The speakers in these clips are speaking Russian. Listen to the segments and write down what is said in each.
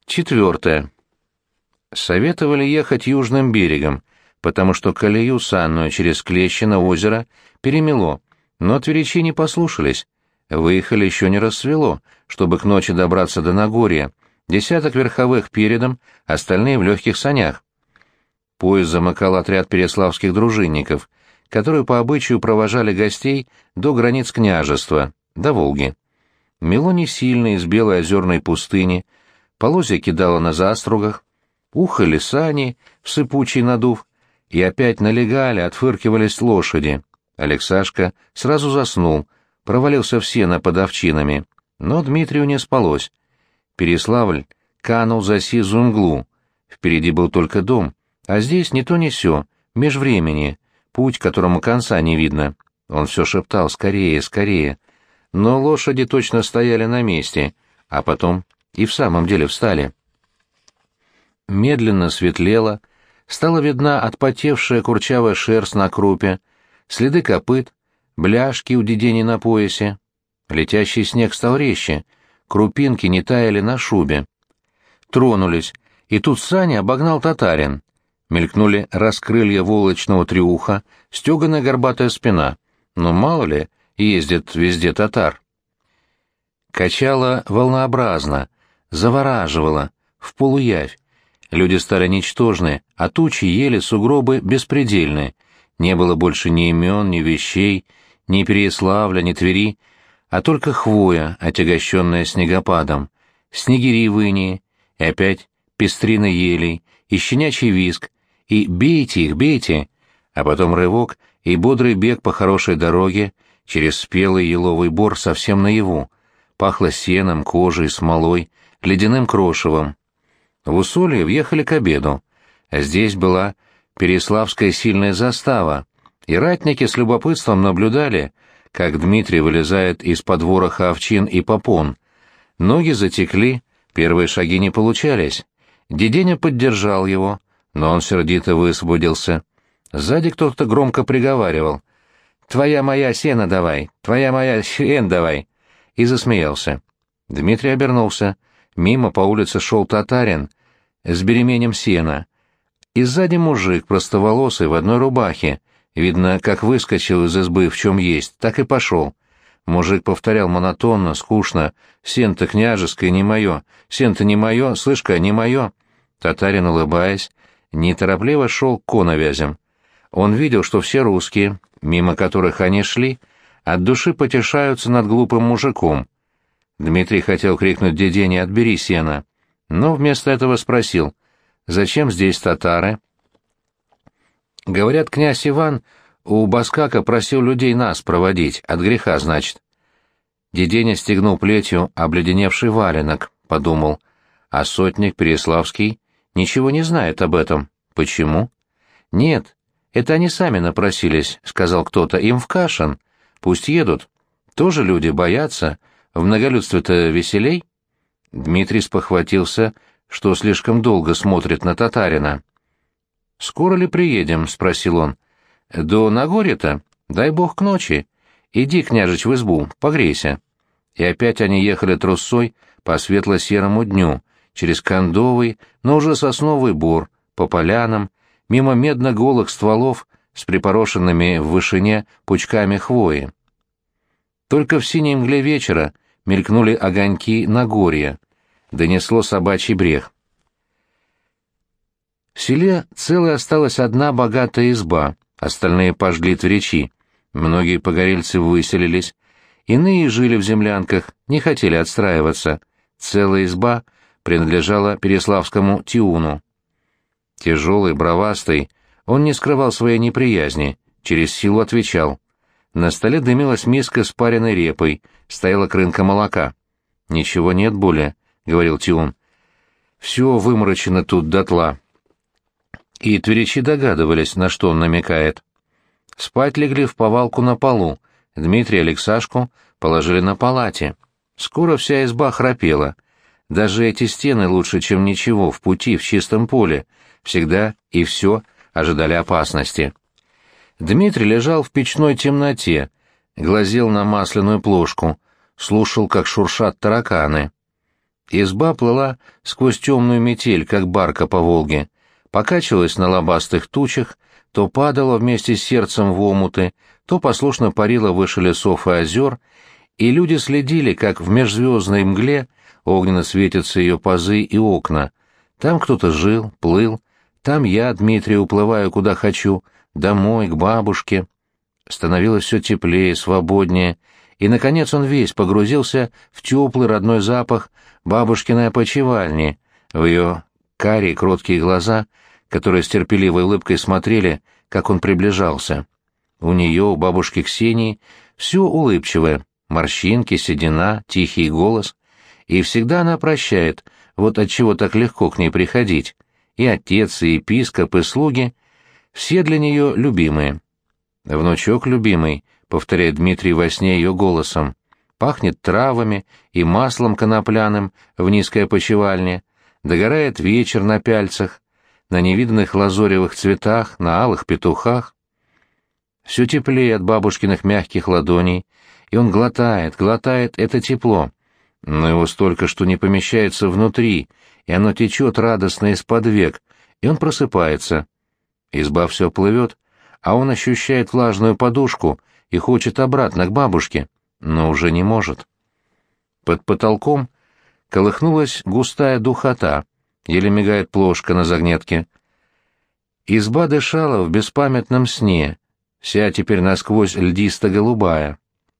Четвертое. Советовали ехать южным берегом, потому что колею санную через Клещино озеро перемело, но тверичи не послушались. Выехали еще не рассвело, чтобы к ночи добраться до Нагорья. Десяток верховых передом, остальные в легких санях. Поезд замыкал отряд переславских дружинников, которые по обычаю провожали гостей до границ княжества, до Волги. Мело не сильно из белой озерной пустыни, полозья кидало на застругах, ухали сани в сыпучий надув, и опять налегали, отфыркивались лошади. Алексашка сразу заснул, провалился в сено под овчинами, но Дмитрию не спалось. Переславль канул за сизую мглу, впереди был только дом, а здесь ни то ни сё, межвремени, путь, которому конца не видно. Он все шептал «скорее, скорее», но лошади точно стояли на месте, а потом и в самом деле встали. Медленно светлело, стала видна отпотевшая курчавая шерсть на крупе, следы копыт, бляшки у дедени на поясе. Летящий снег стал резче, крупинки не таяли на шубе. Тронулись, и тут сани обогнал татарин. Мелькнули раскрылья волочного трюха, стеганая горбатая спина. Но мало ли, ездит везде татар. Качало волнообразно, завораживало, в полуявь. Люди стали ничтожны, а тучи ели сугробы беспредельные. Не было больше ни имен, ни вещей, ни Переяславля, ни Твери, а только хвоя, отягощенная снегопадом, снегири в инии, и опять пестрина елей, и щенячий визг, и «бейте их, бейте», а потом рывок и бодрый бег по хорошей дороге через спелый еловый бор совсем наяву. Пахло сеном, кожей, смолой, ледяным крошевом. В Усолье въехали к обеду. Здесь была Переславская сильная застава, и ратники с любопытством наблюдали, как Дмитрий вылезает из-под вороха овчин и попон. Ноги затекли, первые шаги не получались. Деденя поддержал его, но он сердито высвободился. Сзади кто-то громко приговаривал: «Твоя моя сено давай, твоя моя сен давай», и засмеялся. Дмитрий обернулся. Мимо по улице шел татарин с беременем сена, и сзади мужик простоволосый в одной рубахе, видно, как выскочил из избы в чем есть, так и пошел. Мужик повторял монотонно, скучно: «Сен-то княжеское, не мое, сен-то не мое, слышь-ка, не мое». Татарин, улыбаясь, неторопливо шел к коновязям. Он видел, что все русские, мимо которых они шли, от души потешаются над глупым мужиком. Дмитрий хотел крикнуть дедене «отбери сено», но вместо этого спросил: «Зачем здесь татары?» «Говорят, князь Иван у Баскака просил людей нас проводить, от греха, значит». Деденя стегнул плетью обледеневший валенок, подумал, а сотник Переславский ничего не знает об этом. Почему? «Нет, это они сами напросились», — сказал кто-то, — «им в Кашин. Пусть едут. Тоже люди боятся, в многолюдстве-то веселей». Дмитрий спохватился, что слишком долго смотрит на татарина. «Скоро ли приедем?» — спросил он. «До Нагорья-то? Дай бог к ночи. Иди, княжич, в избу, погрейся». И опять они ехали трусцой по светло-серому дню, через кондовый, но уже сосновый бор, по полянам, мимо медно-голых стволов с припорошенными в вышине пучками хвои. Только в синей мгле вечера мелькнули огоньки Нагорья, донесло собачий брег. В селе целой осталась одна богатая изба, остальные пожгли тверичи. Многие погорельцы выселились, иные жили в землянках, не хотели отстраиваться. Целая изба принадлежала Переславскому Тиуну. Тяжелый, бровастый, он не скрывал своей неприязни, через силу отвечал. На столе дымилась миска с пареной репой, стояла крынка молока. «Ничего нет более», — говорил Тиун. «Все выморочено тут дотла». И тверичи догадывались, на что он намекает. Спать легли в повалку на полу, Дмитрия и Алексашку положили на палате. Скоро вся изба храпела. Даже эти стены лучше, чем ничего, в пути, в чистом поле. Всегда и все ожидали опасности. Дмитрий лежал в печной темноте, глазел на масляную плошку, слушал, как шуршат тараканы. Изба плыла сквозь темную метель, как барка по Волге, покачивалась на лобастых тучах, то падала вместе с сердцем в омуты, то послушно парила выше лесов и озер, и люди следили, как в межзвездной мгле огненно светятся ее пазы и окна. Там кто-то жил, плыл, там я, Дмитрий, уплываю куда хочу, домой, к бабушке. Становилось все теплее, свободнее, и, наконец, он весь погрузился в теплый родной запах бабушкиной опочивальни, в ее карие кроткие глаза, которые с терпеливой улыбкой смотрели, как он приближался. У нее, у бабушки Ксении, все улыбчивое, морщинки, седина, тихий голос, и всегда она прощает, вот отчего так легко к ней приходить. И отец, и епископ, и слуги — все для нее любимые. «Внучок любимый», — повторяет Дмитрий во сне ее голосом, — «пахнет травами и маслом конопляным в низкой опочивальне, догорает вечер на пяльцах, на невиданных лазоревых цветах, на алых петухах». Все теплее от бабушкиных мягких ладоней, и он глотает это тепло, но его столько, что не помещается внутри, и оно течет радостно из-под век, и он просыпается. Изба все плывет, а он ощущает влажную подушку и хочет обратно к бабушке, но уже не может. Под потолком колыхнулась густая духота, еле мигает плошка на загнетке. Изба дышала в беспамятном сне, вся теперь насквозь льдисто-голубая.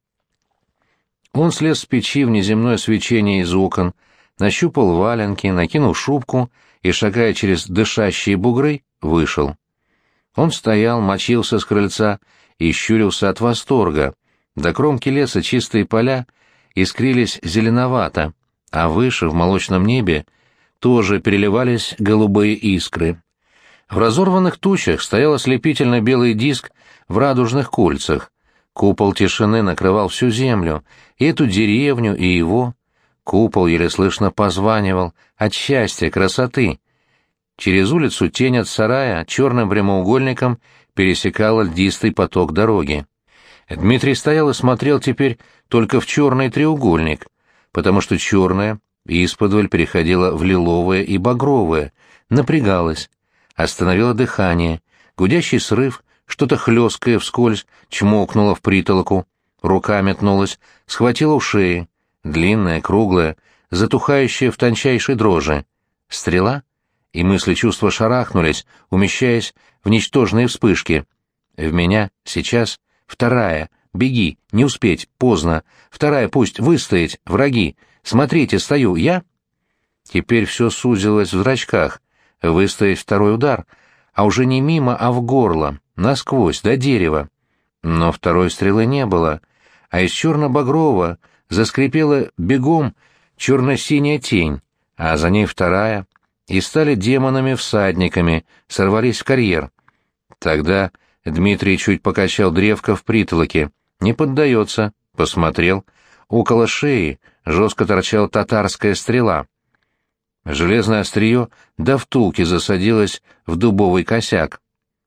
Он слез с печи в неземное свечение из окон, нащупал валенки, накинул шубку и, шагая через дышащие бугры, вышел. Он стоял, мочился с крыльца и щурился от восторга. До кромки леса чистые поля искрились зеленовато, а выше, в молочном небе, тоже переливались голубые искры. В разорванных тучах стоял ослепительно белый диск в радужных кольцах. Купол тишины накрывал всю землю, и эту деревню, и его. Купол еле слышно позванивал от счастья, красоты. Через улицу тень от сарая черным прямоугольником пересекала льдистый поток дороги. Дмитрий стоял и смотрел теперь только в черный треугольник, потому что черное исподволь переходило в лиловое и багровое, напрягалось, остановило дыхание, гудящий срыв, что-то хлесткое вскользь чмокнуло в притолоку, рука метнулась, схватила у шеи, длинная, круглая, затухающая в тончайшей дрожи. Стрела? И мысли чувства шарахнулись, умещаясь в ничтожные вспышки. В меня сейчас вторая. Беги, не успеть, поздно. Вторая пусть выстоять, враги. Смотрите, стою, я? Теперь все сузилось в зрачках. Выстоять второй удар, а уже не мимо, а в горло, насквозь, до дерева. Но второй стрелы не было, а из черно-багрового заскрипела бегом черно-синяя тень, а за ней вторая, и стали демонами-всадниками, сорвались в карьер. Тогда Дмитрий чуть покачал древко в притолоке. Не поддается, посмотрел. Около шеи жестко торчала татарская стрела. Железное острие до втулки засадилось в дубовый косяк.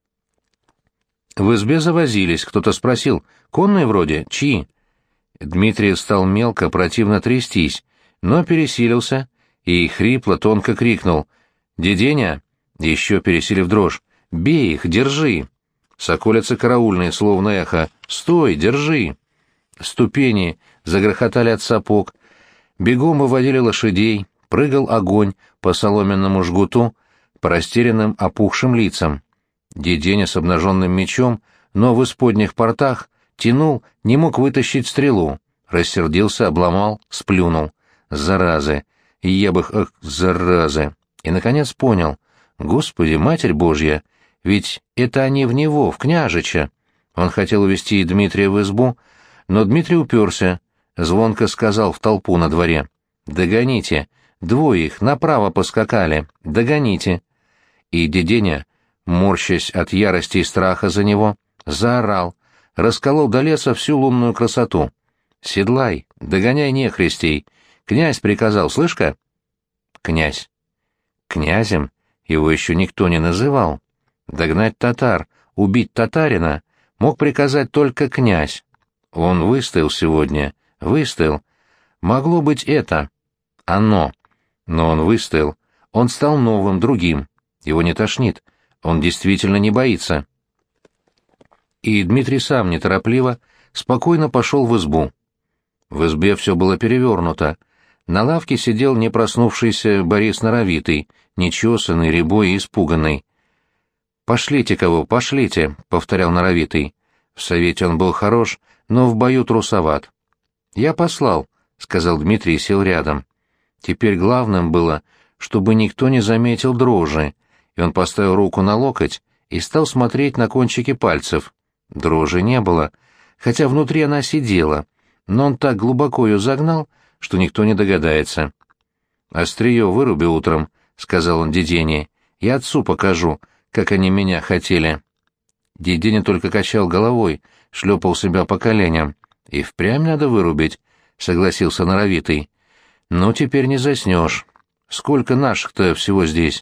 В избе завозились, кто-то спросил: «Конные вроде? Чьи?» Дмитрий стал мелко, противно трястись, но пересилился и хрипло, тонко крикнул: «Деденя!» Еще пересилив дрожь: «Бей их, держи!» Соколицы караульные, словно эхо: «Стой, держи!» Ступени загрохотали от сапог, бегом выводили лошадей, прыгал огонь по соломенному жгуту, по растерянным опухшим лицам. Деденя с обнаженным мечом, но в исподних портах, тянул, не мог вытащить стрелу, рассердился, обломал, сплюнул. Заразы! Я бы их, ах, заразы! И, наконец, понял: Господи, Матерь Божья, ведь это они в него, в княжича. Он хотел увести Дмитрия в избу, но Дмитрий уперся, звонко сказал в толпу на дворе: «Догоните! Двое их направо поскакали! Догоните!» И Деденя, морщась от ярости и страха за него, заорал, расколол до леса всю лунную красоту: «Седлай, догоняй нехристей! Князь приказал, слышь-ка?» Князь. Князем его еще никто не называл. Догнать татар, убить татарина мог приказать только князь. Он выстоял сегодня, выстоял. Могло быть это. Оно. Но он выстоял. Он стал новым, другим. Его не тошнит. Он действительно не боится. И Дмитрий сам неторопливо, спокойно пошел в избу. В избе все было перевернуто. На лавке сидел не проснувшийся Борис Норовитый, нечесанный, рябой и испуганный. «Пошлите кого, пошлите», — повторял Норовитый. В совете он был хорош, но в бою трусоват. «Я послал», — сказал Дмитрий и сел рядом. Теперь главным было, чтобы никто не заметил дрожи, и он поставил руку на локоть и стал смотреть на кончики пальцев. Дрожи не было, хотя внутри она сидела, но он так глубоко ее загнал, что никто не догадается. «Острие выруби утром», — сказал он Дедене. «Я отцу покажу, как они меня хотели». Деденя только качал головой, шлепал себя по коленям. «И впрямь надо вырубить», — согласился Норовитый. «Ну, теперь не заснешь. Сколько наших-то всего здесь?»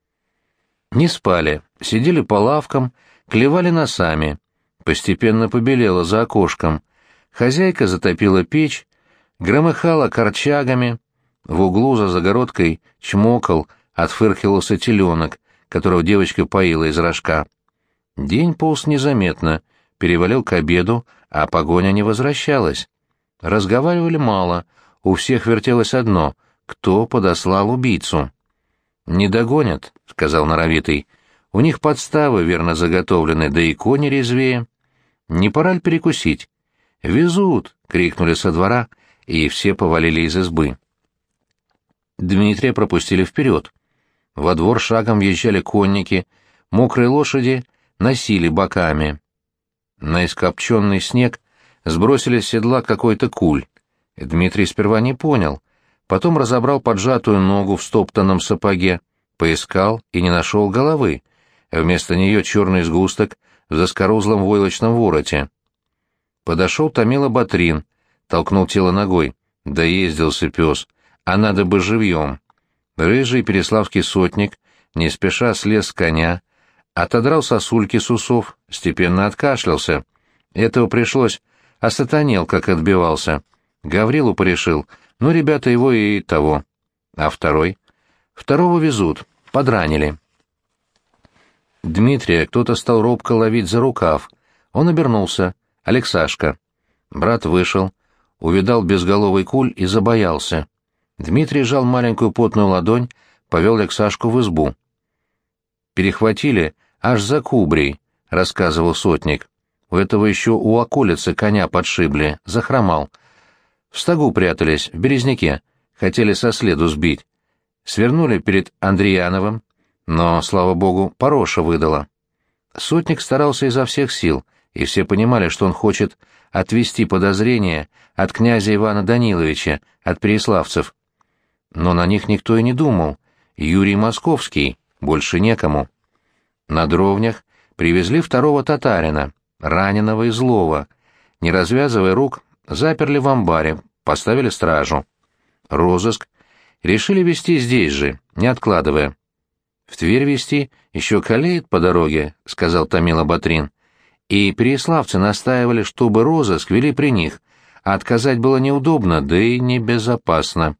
Не спали, сидели по лавкам, клевали носами. Постепенно побелело за окошком. Хозяйка затопила печь, громыхала корчагами. В углу за загородкой чмокал, отфыркивался теленок, которого девочка поила из рожка. День полз незаметно, перевалил к обеду, а погоня не возвращалась. Разговаривали мало, у всех вертелось одно — кто подослал убийцу. «Не догонят», — сказал Норовитый. «У них подставы верно заготовлены, да и кони резвее. Не пора ли перекусить?» «Везут!» — крикнули со двора, и все повалили из избы. Дмитрия пропустили вперед. Во двор шагом въезжали конники, мокрые лошади носили боками. На ископченный снег сбросили с седла какой-то куль. Дмитрий сперва не понял, потом разобрал поджатую ногу в стоптанном сапоге, поискал и не нашел головы. Вместо нее черный сгусток в заскорузлом войлочном вороте. Подошел Томила Батрин, толкнул тело ногой. Доездился пес, а надо бы живьем. Рыжий переславский сотник не спеша слез с коня, отодрал сосульки с усов, степенно откашлялся. Этого пришлось, осатанел, как отбивался. Гаврилу порешил, но ребята его и того. А второй? Второго везут, подранили. Дмитрия кто-то стал робко ловить за рукав. Он обернулся. Алексашка. Брат вышел, увидал безголовый куль и забоялся. Дмитрий сжал маленькую потную ладонь, повел Алексашку в избу. «Перехватили аж за кубрей», — рассказывал сотник. «У этого еще у околицы коня подшибли, захромал. В стогу прятались, в березняке, хотели со следу сбить. Свернули перед Андреяновым, но, слава богу, Пороша выдала». Сотник старался изо всех сил, и все понимали, что он хочет отвести подозрения от князя Ивана Даниловича, от переславцев. Но на них никто и не думал. Юрий Московский, больше некому. На дровнях привезли второго татарина, раненого и злого. Не развязывая рук, заперли в амбаре, поставили стражу. Розыск решили вести здесь же, не откладывая. «В Тверь везти еще калеет по дороге», — сказал Томила Батрин. И переславцы настаивали, чтобы розыск вели при них, а отказать было неудобно, да и небезопасно.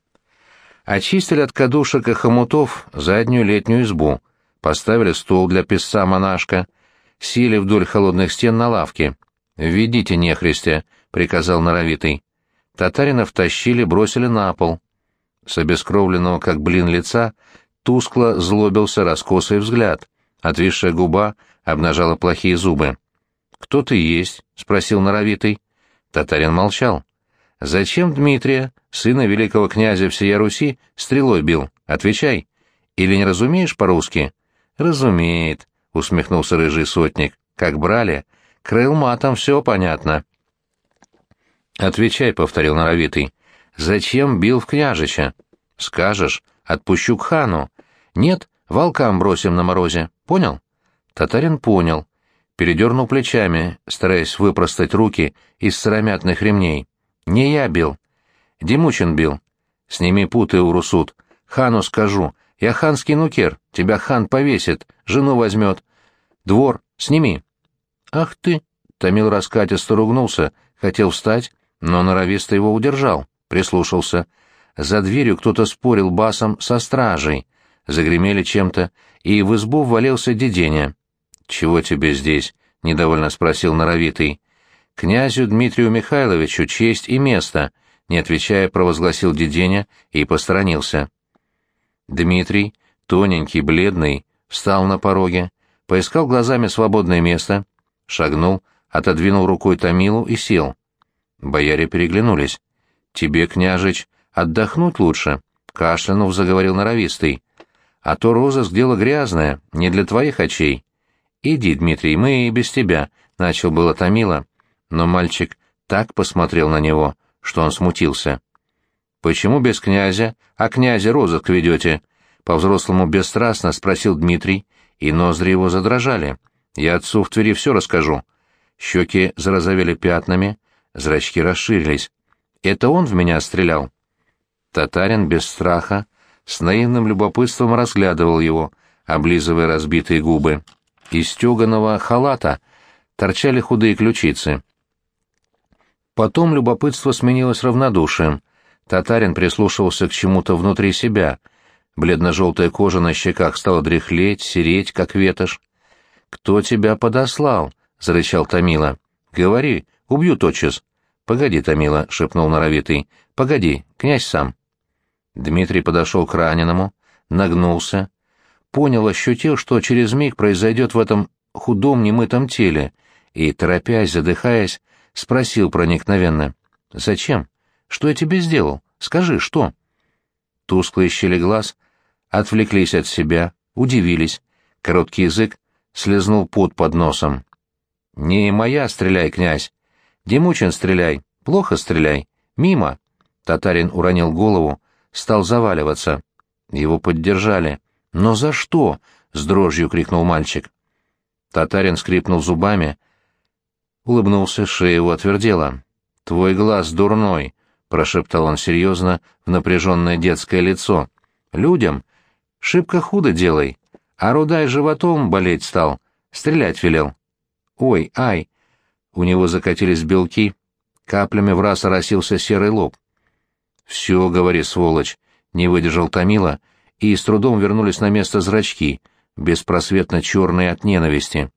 Очистили от кадушек и хомутов заднюю летнюю избу, поставили стол для писца-монашка, сели вдоль холодных стен на лавке. «Введите нехристя», — приказал Норовитый. Татарина втащили, бросили на пол. С обескровленного, как блин, лица тускло злобился раскосый взгляд, отвисшая губа обнажала плохие зубы. «Кто ты есть?» — спросил Норовитый. Татарин молчал. «Зачем Дмитрия, сына великого князя всея Руси, стрелой бил? Отвечай. Или не разумеешь по-русски?» «Разумеет», — усмехнулся рыжий сотник. «Как брали? Крыл матом, все понятно». «Отвечай», — повторил Норовитый. «Зачем бил в княжича?» «Скажешь, отпущу к хану. Нет, волкам бросим на морозе. Понял?» Татарин понял. Передернул плечами, стараясь выпростать руки из сыромятных ремней. «Не я бил. Демучин бил. Сними путы, урусут. Хану скажу. Я ханский нукер. Тебя хан повесит, жену возьмет. Двор, сними». «Ах ты!» — Томил раскатисто ругнулся, хотел встать, но норовисто его удержал, прислушался. за дверью кто-то спорил басом со стражей. Загремели чем-то, и в избу ввалился Деденя. «Чего тебе здесь?» — недовольно спросил Норовитый. «Князю Дмитрию Михайловичу честь и место», — не отвечая, провозгласил Деденя и посторонился. Дмитрий, тоненький, бледный, встал на пороге, поискал глазами свободное место, шагнул, отодвинул рукой Томилу и сел. Бояре переглянулись. «Тебе, княжич, отдохнуть лучше», — кашлянув заговорил Норовистый. «А то розыск дело грязное, не для твоих очей». «Иди, Дмитрий, мы и без тебя», — начал было Томила, но мальчик так посмотрел на него, что он смутился. «Почему без князя, а князя розыск ведете?» — по-взрослому бесстрастно спросил Дмитрий, и ноздри его задрожали. «Я отцу в Твери все расскажу». Щеки зарозовели пятнами, зрачки расширились. «Это он в меня стрелял?» Татарин без страха, с наивным любопытством разглядывал его, облизывая разбитые губы. Из стеганого халата торчали худые ключицы. Потом любопытство сменилось равнодушием. Татарин прислушивался к чему-то внутри себя. Бледно-желтая кожа на щеках стала дряхлеть, сереть, как ветошь. «Кто тебя подослал?» — зарычал Томила. «Говори, убью тотчас». «Погоди, Томила», — шепнул Норовитый. «Погоди, князь сам». Дмитрий подошел к раненому, нагнулся, понял, ощутил, что через миг произойдет в этом худом немытом теле, и, торопясь, задыхаясь, спросил проникновенно. «Зачем? Что я тебе сделал? Скажи, что?» Тусклые щели глаз отвлеклись от себя, удивились. Короткий язык слезнул пот под носом. «Не моя стреляй, князь! Демучин стреляй! Плохо стреляй! Мимо!» Татарин уронил голову, стал заваливаться. Его поддержали. «Но за что?» — с дрожью крикнул мальчик. Татарин скрипнул зубами, улыбнулся, шея его отвердела. «Твой глаз дурной», — прошептал он серьезно в напряженное детское лицо. «Людям шибко худо делай, а Рудай животом болеть стал, стрелять велел». «Ой, ай!» У него закатились белки, каплями враз оросился серый лоб. «Все, говори, сволочь», — не выдержал Томила, и с трудом вернулись на место зрачки, беспросветно черные от ненависти.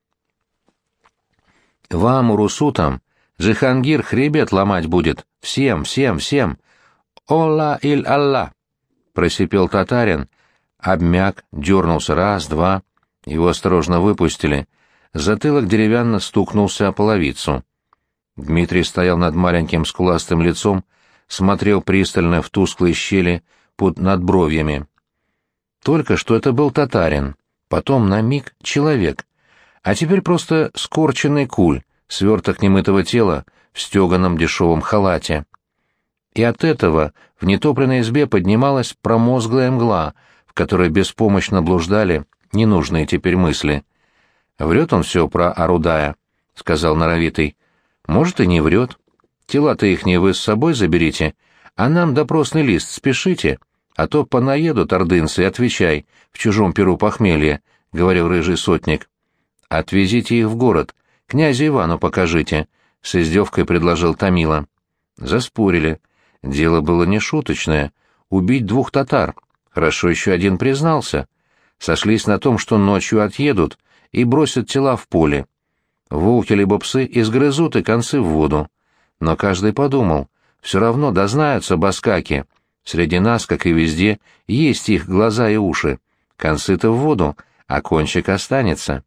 «Вам, урусутам, Джихангир хребет ломать будет. Всем, всем, всем! Олла-иль-Алла!» — просипел татарин, обмяк, дернулся раз, два. Его осторожно выпустили. Затылок деревянно стукнулся о половицу. Дмитрий стоял над маленьким скуластым лицом, смотрел пристально в тусклые щели под надбровьями. Только что это был татарин, потом на миг человек, а теперь просто скорченный куль, сверток немытого тела в стеганом дешевом халате. И от этого в нетопленной избе поднималась промозглая мгла, в которой беспомощно блуждали ненужные теперь мысли. «Врет он все про Орудая», — сказал Норовитый. «Может, и не врет. Тела-то ихние вы с собой заберите, а нам допросный лист спешите, а то понаедут ордынцы, отвечай, в чужом перу похмелье», — говорил рыжий сотник. «Отвезите их в город, князю Ивану покажите», — с издевкой предложил Томила. Заспорили. Дело было не шуточное. Убить 2 татар. Хорошо еще один признался. Сошлись на том, что ночью отъедут и бросят тела в поле. Волки либо псы изгрызут и концы в воду. Но каждый подумал, все равно дознаются баскаки. Среди нас, как и везде, есть их глаза и уши. Концы-то в воду, а кончик останется.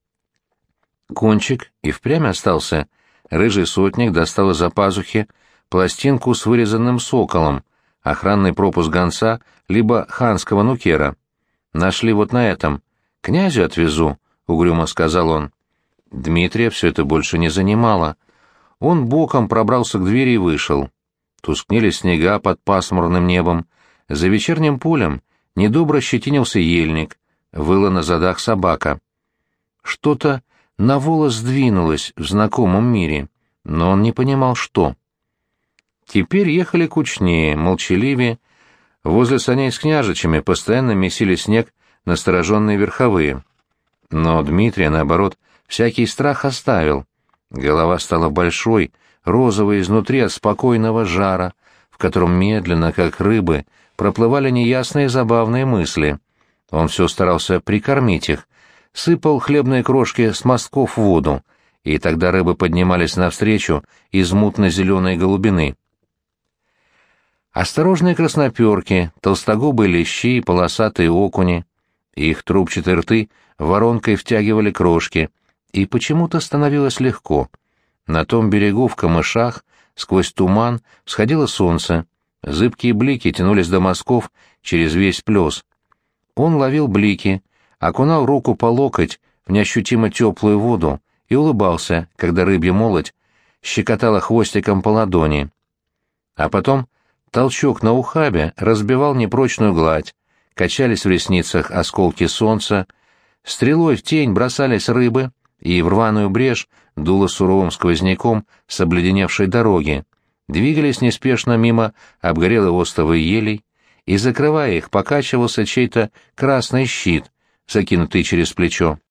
Кончик и впрямь остался. Рыжий сотник достал из-за пазухи пластинку с вырезанным соколом, охранный пропуск гонца, либо ханского нукера. Нашли вот на этом. «Князю отвезу», — угрюмо сказал он. Дмитрия все это больше не занимало. Он боком пробрался к двери и вышел. Тускнели снега под пасмурным небом. За вечерним полем недобро щетинился ельник, выла на задах собака. Что-то на волос сдвинулось в знакомом мире, но он не понимал, что. Теперь ехали кучнее, молчаливее. Возле саней с княжичами постоянно месили снег настороженные верховые. Но Дмитрия, наоборот, всякий страх оставил. Голова стала большой, розовой изнутри от спокойного жара, в котором медленно, как рыбы, проплывали неясные забавные мысли. Он все старался прикормить их, сыпал хлебные крошки с мостков в воду, и тогда рыбы поднимались навстречу из мутно-зеленой голубины. Осторожные красноперки, толстогубые лещи и полосатые окуни. Их трубчатые рты воронкой втягивали крошки, и почему-то становилось легко. На том берегу в камышах сквозь туман всходило солнце, зыбкие блики тянулись до мазков через весь плес. Он ловил блики, окунал руку по локоть в неощутимо теплую воду и улыбался, когда рыбья молоть щекотала хвостиком по ладони. А потом толчок на ухабе разбивал непрочную гладь, качались в ресницах осколки солнца, стрелой в тень бросались рыбы, и в рваную брешь дуло суровым сквозняком с обледеневшей дороги, двигались неспешно мимо обгорелой остовой елей, и, закрывая их, покачивался чей-то красный щит, закинутый через плечо.